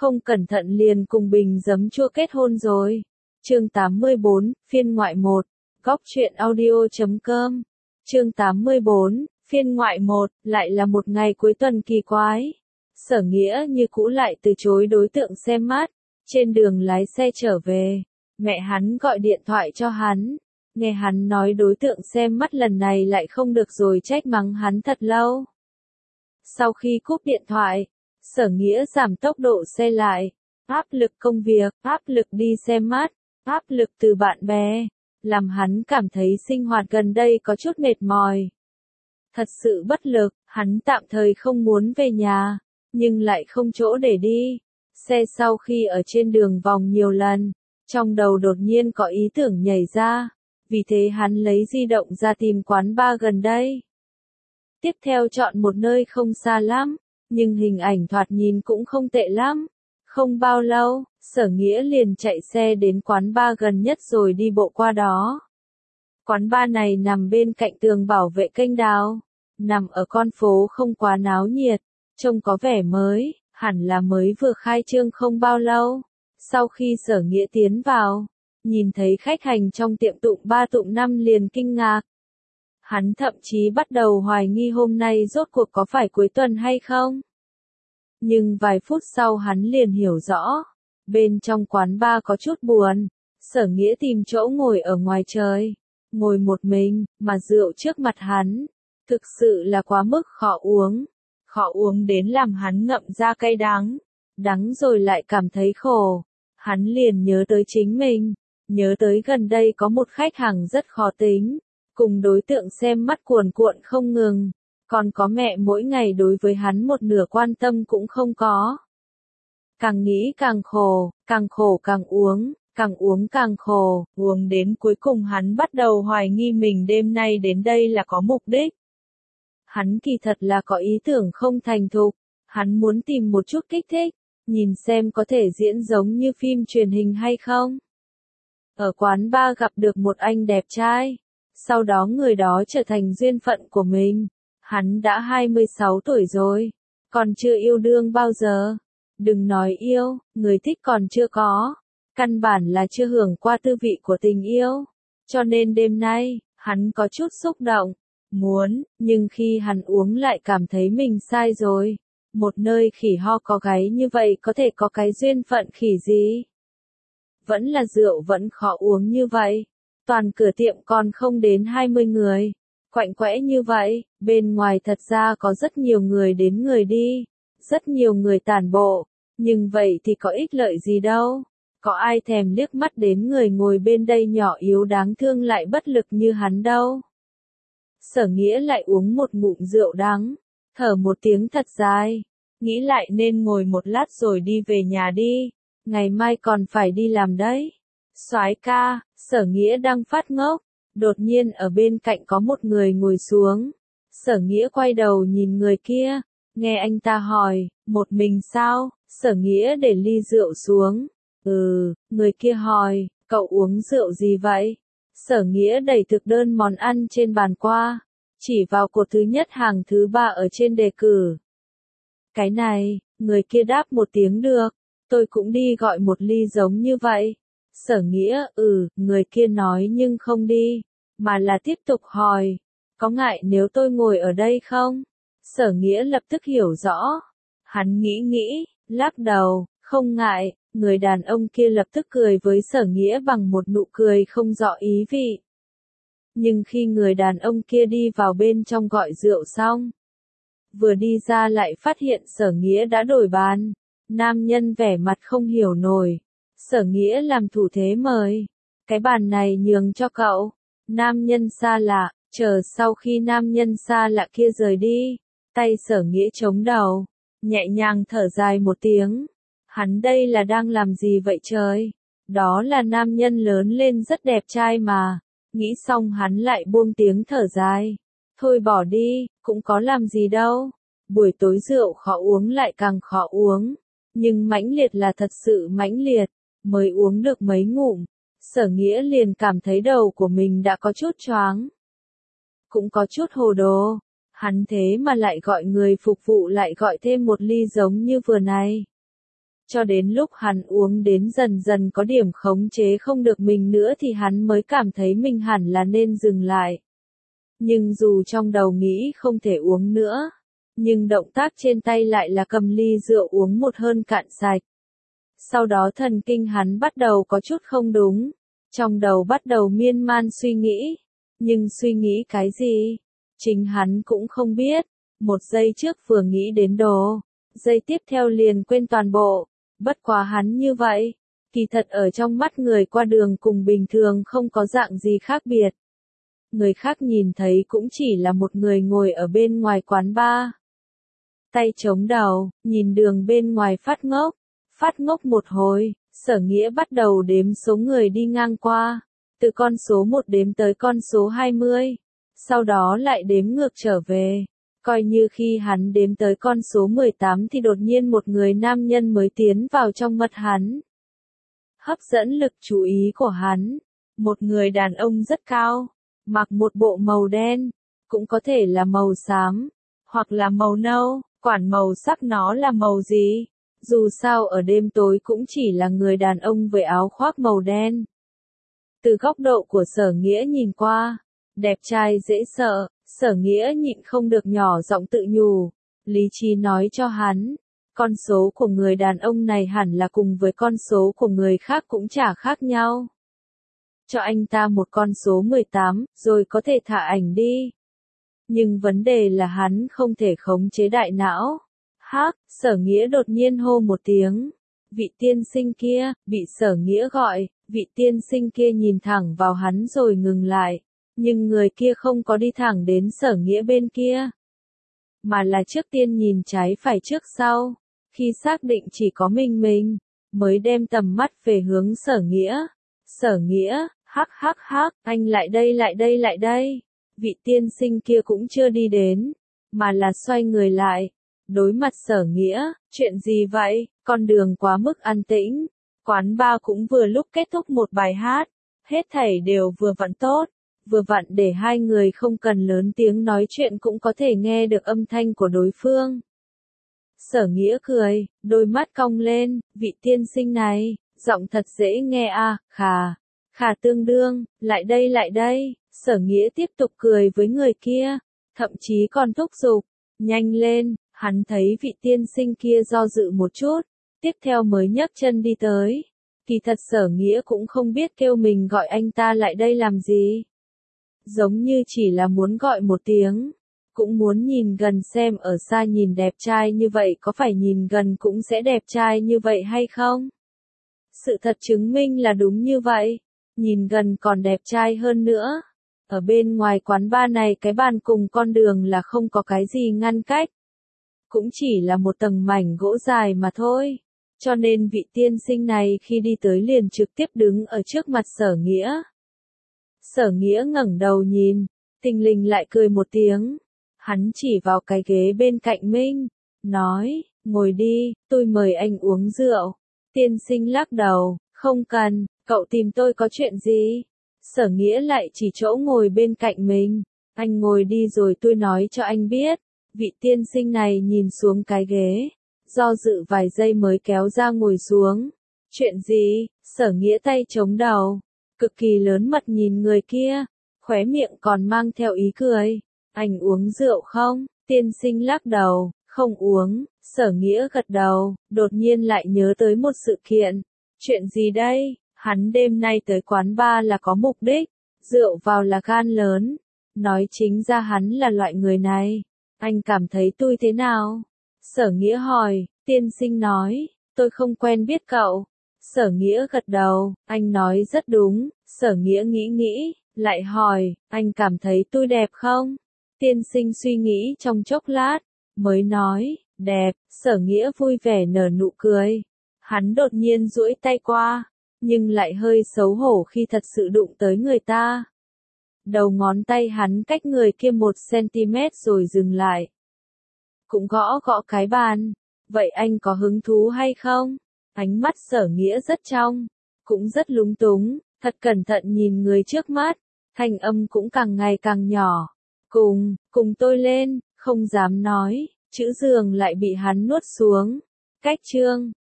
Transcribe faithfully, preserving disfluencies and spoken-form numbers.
không cẩn thận liền cùng bình giấm chua kết hôn rồi. Chương tám mươi bốn, phiên ngoại một, góc truyện audio chấm com. Chương tám mươi bốn, phiên ngoại một, lại là một ngày cuối tuần kỳ quái. Sở Nghĩa như cũ lại từ chối đối tượng xem mắt, trên đường lái xe trở về, mẹ hắn gọi điện thoại cho hắn, nghe hắn nói đối tượng xem mắt lần này lại không được rồi trách mắng hắn thật lâu. Sau khi cúp điện thoại, Sở Nghĩa giảm tốc độ xe lại, áp lực công việc, áp lực đi xem mắt, áp lực từ bạn bè, làm hắn cảm thấy sinh hoạt gần đây có chút mệt mỏi. Thật sự bất lực, hắn tạm thời không muốn về nhà, nhưng lại không chỗ để đi. Xe sau khi ở trên đường vòng nhiều lần, trong đầu đột nhiên có ý tưởng nhảy ra, vì thế hắn lấy di động ra tìm quán bar gần đây. Tiếp theo chọn một nơi không xa lắm, nhưng hình ảnh thoạt nhìn cũng không tệ lắm. Không bao lâu, Sở Nghĩa liền chạy xe đến quán bar gần nhất rồi đi bộ qua đó. Quán bar này nằm bên cạnh tường bảo vệ kênh đào, nằm ở con phố không quá náo nhiệt, trông có vẻ mới, hẳn là mới vừa khai trương không bao lâu. Sau khi Sở Nghĩa tiến vào, nhìn thấy khách hành trong tiệm tụng ba tụng năm liền kinh ngạc. Hắn thậm chí bắt đầu hoài nghi hôm nay rốt cuộc có phải cuối tuần hay không. Nhưng vài phút sau hắn liền hiểu rõ, bên trong quán bar có chút buồn. Sở Nghĩa tìm chỗ ngồi ở ngoài trời, ngồi một mình, mà rượu trước mặt hắn, thực sự là quá mức khó uống. Khó uống đến làm hắn ngậm ra cay đắng, đắng rồi lại cảm thấy khổ. Hắn liền nhớ tới chính mình, nhớ tới gần đây có một khách hàng rất khó tính, cùng đối tượng xem mắt cuồn cuộn không ngừng, còn có mẹ mỗi ngày đối với hắn một nửa quan tâm cũng không có. Càng nghĩ càng khổ, càng khổ càng uống, càng uống càng khổ, uống đến cuối cùng hắn bắt đầu hoài nghi mình đêm nay đến đây là có mục đích. Hắn kỳ thật là có ý tưởng không thành thục, hắn muốn tìm một chút kích thích, nhìn xem có thể diễn giống như phim truyền hình hay không. Ở quán bar gặp được một anh đẹp trai, sau đó người đó trở thành duyên phận của mình. Hắn đã hai mươi sáu tuổi rồi, còn chưa yêu đương bao giờ. Đừng nói yêu, người thích còn chưa có, căn bản là chưa hưởng qua tư vị của tình yêu. Cho nên đêm nay, hắn có chút xúc động, muốn, nhưng khi hắn uống lại cảm thấy mình sai rồi. Một nơi khỉ ho có gáy như vậy có thể có cái duyên phận khỉ gì? Vẫn là rượu vẫn khó uống như vậy. Toàn cửa tiệm còn không đến hai mươi người. Quạnh quẽ như vậy, bên ngoài thật ra có rất nhiều người đến người đi, rất nhiều người tản bộ, nhưng vậy thì có ích lợi gì đâu, có ai thèm liếc mắt đến người ngồi bên đây nhỏ yếu đáng thương lại bất lực như hắn đâu. Sở Nghĩa lại uống một ngụm rượu đắng, thở một tiếng thật dài, nghĩ lại nên ngồi một lát rồi đi về nhà đi, ngày mai còn phải đi làm đấy. Soái ca, Sở Nghĩa đang phát ngốc. Đột nhiên ở bên cạnh có một người ngồi xuống. Sở Nghĩa quay đầu nhìn người kia, nghe anh ta hỏi, một mình sao? Sở Nghĩa để ly rượu xuống. Ừ, người kia hỏi, cậu uống rượu gì vậy? Sở Nghĩa đẩy thực đơn món ăn trên bàn qua, chỉ vào cột thứ nhất hàng thứ ba ở trên đề cử. Cái này, người kia đáp một tiếng được, tôi cũng đi gọi một ly giống như vậy. Sở Nghĩa, ừ, người kia nói nhưng không đi, mà là tiếp tục hỏi, có ngại nếu tôi ngồi ở đây không? Sở Nghĩa lập tức hiểu rõ, hắn nghĩ nghĩ, lắc đầu, không ngại, người đàn ông kia lập tức cười với Sở Nghĩa bằng một nụ cười không rõ ý vị. Nhưng khi người đàn ông kia đi vào bên trong gọi rượu xong, vừa đi ra lại phát hiện Sở Nghĩa đã đổi bàn, nam nhân vẻ mặt không hiểu nổi. Sở Nghĩa làm thủ thế mời, cái bàn này nhường cho cậu. Nam nhân xa lạ, chờ sau khi nam nhân xa lạ kia rời đi, tay Sở Nghĩa chống đầu, nhẹ nhàng thở dài một tiếng. Hắn đây là đang làm gì vậy trời? Đó là nam nhân lớn lên rất đẹp trai mà. Nghĩ xong hắn lại buông tiếng thở dài. Thôi bỏ đi, cũng có làm gì đâu. Buổi tối rượu khó uống lại càng khó uống. Nhưng mãnh liệt là thật sự mãnh liệt. Mới uống được mấy ngụm, Sở Nghĩa liền cảm thấy đầu của mình đã có chút choáng. Cũng có chút hồ đồ, hắn thế mà lại gọi người phục vụ lại gọi thêm một ly giống như vừa này. Cho đến lúc hắn uống đến dần dần có điểm khống chế không được mình nữa thì hắn mới cảm thấy mình hẳn là nên dừng lại. Nhưng dù trong đầu nghĩ không thể uống nữa, nhưng động tác trên tay lại là cầm ly rượu uống một hơi cạn sạch. Sau đó thần kinh hắn bắt đầu có chút không đúng, trong đầu bắt đầu miên man suy nghĩ, nhưng suy nghĩ cái gì? Chính hắn cũng không biết, một giây trước vừa nghĩ đến đồ, giây tiếp theo liền quên toàn bộ, bất quá hắn như vậy, kỳ thật ở trong mắt người qua đường cùng bình thường không có dạng gì khác biệt. Người khác nhìn thấy cũng chỉ là một người ngồi ở bên ngoài quán bar. Tay chống đầu, nhìn đường bên ngoài phát ngốc, phát ngốc một hồi, Sở Nghĩa bắt đầu đếm số người đi ngang qua, từ con số một đếm tới con số hai mươi, sau đó lại đếm ngược trở về. Coi như khi hắn đếm tới con số mười tám thì đột nhiên một người nam nhân mới tiến vào trong mắt hắn. Hấp dẫn lực chú ý của hắn, một người đàn ông rất cao, mặc một bộ màu đen, cũng có thể là màu xám, hoặc là màu nâu, quản màu sắc nó là màu gì. Dù sao ở đêm tối cũng chỉ là người đàn ông với áo khoác màu đen. Từ góc độ của Sở Nghĩa nhìn qua, đẹp trai dễ sợ, Sở Nghĩa nhịn không được nhỏ giọng tự nhủ, lý trí nói cho hắn, con số của người đàn ông này hẳn là cùng với con số của người khác cũng chả khác nhau. Cho anh ta một con số mười tám, rồi có thể thả ảnh đi. Nhưng vấn đề là hắn không thể khống chế đại não. Hắc, Sở Nghĩa đột nhiên hô một tiếng. Vị tiên sinh kia, bị Sở Nghĩa gọi, vị tiên sinh kia nhìn thẳng vào hắn rồi ngừng lại. Nhưng người kia không có đi thẳng đến Sở Nghĩa bên kia, mà là trước tiên nhìn trái phải trước sau. Khi xác định chỉ có mình mình, mới đem tầm mắt về hướng Sở Nghĩa. Sở Nghĩa, hắc hắc hắc, anh lại đây lại đây lại đây. Vị tiên sinh kia cũng chưa đi đến, mà là xoay người lại. Đối mặt Sở Nghĩa, chuyện gì vậy, con đường quá mức an tĩnh. Quán bar cũng vừa lúc kết thúc một bài hát. Hết thảy đều vừa vặn tốt. Vừa vặn để hai người không cần lớn tiếng nói chuyện cũng có thể nghe được âm thanh của đối phương. Sở Nghĩa cười, đôi mắt cong lên, vị tiên sinh này, giọng thật dễ nghe à, khà, khà tương đương, lại đây lại đây. Sở Nghĩa tiếp tục cười với người kia, thậm chí còn thúc giục, nhanh lên. Hắn thấy vị tiên sinh kia do dự một chút, tiếp theo mới nhấc chân đi tới. Kỳ thật Sở Nghĩa cũng không biết kêu mình gọi anh ta lại đây làm gì. Giống như chỉ là muốn gọi một tiếng, cũng muốn nhìn gần xem ở xa nhìn đẹp trai như vậy có phải nhìn gần cũng sẽ đẹp trai như vậy hay không? Sự thật chứng minh là đúng như vậy, nhìn gần còn đẹp trai hơn nữa. Ở bên ngoài quán bar này cái bàn cùng con đường là không có cái gì ngăn cách. Cũng chỉ là một tầng mảnh gỗ dài mà thôi. Cho nên vị tiên sinh này khi đi tới liền trực tiếp đứng ở trước mặt Sở Nghĩa. Sở Nghĩa ngẩng đầu nhìn, thình lình lại cười một tiếng. Hắn chỉ vào cái ghế bên cạnh mình, nói, ngồi đi, tôi mời anh uống rượu. Tiên sinh lắc đầu, không cần, cậu tìm tôi có chuyện gì? Sở Nghĩa lại chỉ chỗ ngồi bên cạnh mình, anh ngồi đi rồi tôi nói cho anh biết. Vị tiên sinh này nhìn xuống cái ghế, do dự vài giây mới kéo ra ngồi xuống. Chuyện gì? Sở Nghĩa tay chống đầu, cực kỳ lớn mật nhìn người kia, khóe miệng còn mang theo ý cười. Anh uống rượu không? Tiên sinh lắc đầu, không uống. Sở Nghĩa gật đầu, đột nhiên lại nhớ tới một sự kiện. Chuyện gì đây? Hắn đêm nay tới quán bar là có mục đích, rượu vào là gan lớn. Nói chính ra hắn là loại người này. Anh cảm thấy tôi thế nào? Sở Nghĩa hỏi, tiên sinh nói, tôi không quen biết cậu. Sở Nghĩa gật đầu, anh nói rất đúng. Sở Nghĩa nghĩ nghĩ, lại hỏi, anh cảm thấy tôi đẹp không? Tiên sinh suy nghĩ trong chốc lát, mới nói, đẹp. Sở Nghĩa vui vẻ nở nụ cười. Hắn đột nhiên duỗi tay qua, nhưng lại hơi xấu hổ khi thật sự đụng tới người ta. Đầu ngón tay hắn cách người kia một centimet rồi dừng lại. Cũng gõ gõ cái bàn. Vậy anh có hứng thú hay không? Ánh mắt Sở Nghĩa rất trong, cũng rất lúng túng, thật cẩn thận nhìn người trước mắt, thanh âm cũng càng ngày càng nhỏ. Cùng, cùng tôi lên, không dám nói, chữ giường lại bị hắn nuốt xuống. Cách chương